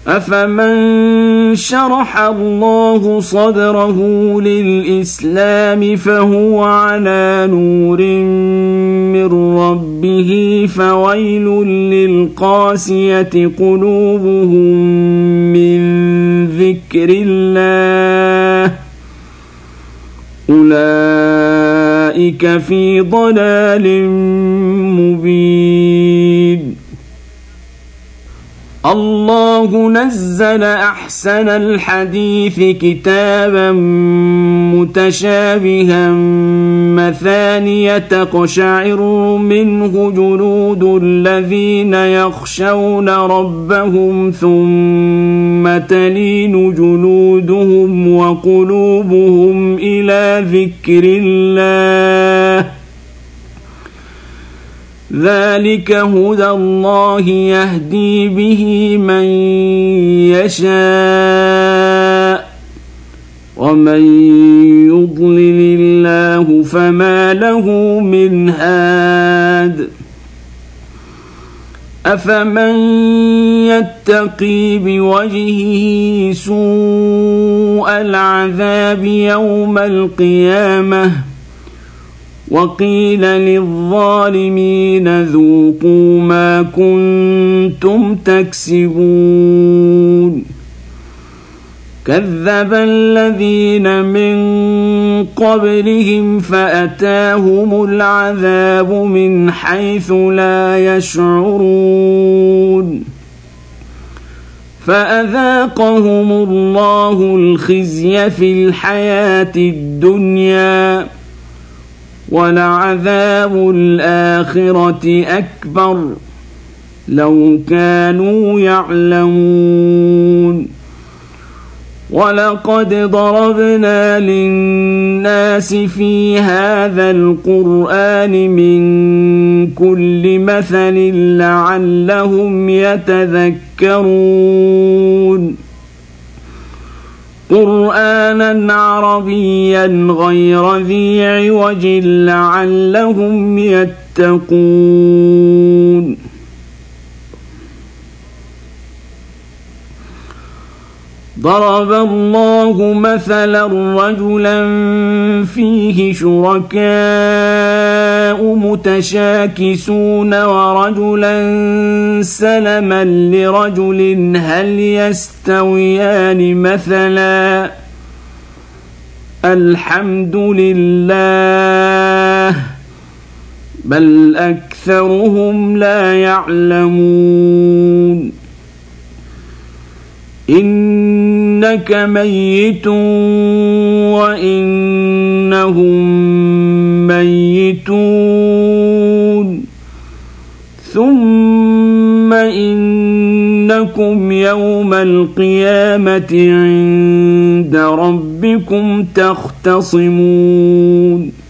أفمن شرح الله صدره للإسلام فهو على نور من ربه فويل للقاسية قلوبهم من ذكر الله أولئك في ضلال مبين. الله نزل أحسن الحديث كتابا متشابها مثانية تقشعر منه جلود الذين يخشون ربهم ثم تلين جلودهم وقلوبهم إلى ذكر الله ذلك هدى الله يهدي به من يشاء ومن يضلل الله فما له من هاد. أفمن يتقي بوجهه سوء العذاب يوم القيامة وقيل للظالمين ذوقوا ما كنتم تكسبون. كذب الذين من قبلهم فأتاهم العذاب من حيث لا يشعرون فأذاقهم الله الخزي في الحياة الدنيا ولعذاب الآخرة أكبر لو كانوا يعلمون. ولقد ضربنا للناس في هذا القرآن من كل مثل لعلهم يتذكرون. قرآنا عربيا غير ذي عوج لعلهم يتقون. ضرب الله مثلا رجلا فيه شركاء متشاكسون ورجلا سلما لرجل هل يستويان مثلا الحمد لله بل أكثرهم لا يعلمون. إنك ميت وإنهم ميتون ثم إنكم يوم القيامة عند ربكم تختصمون.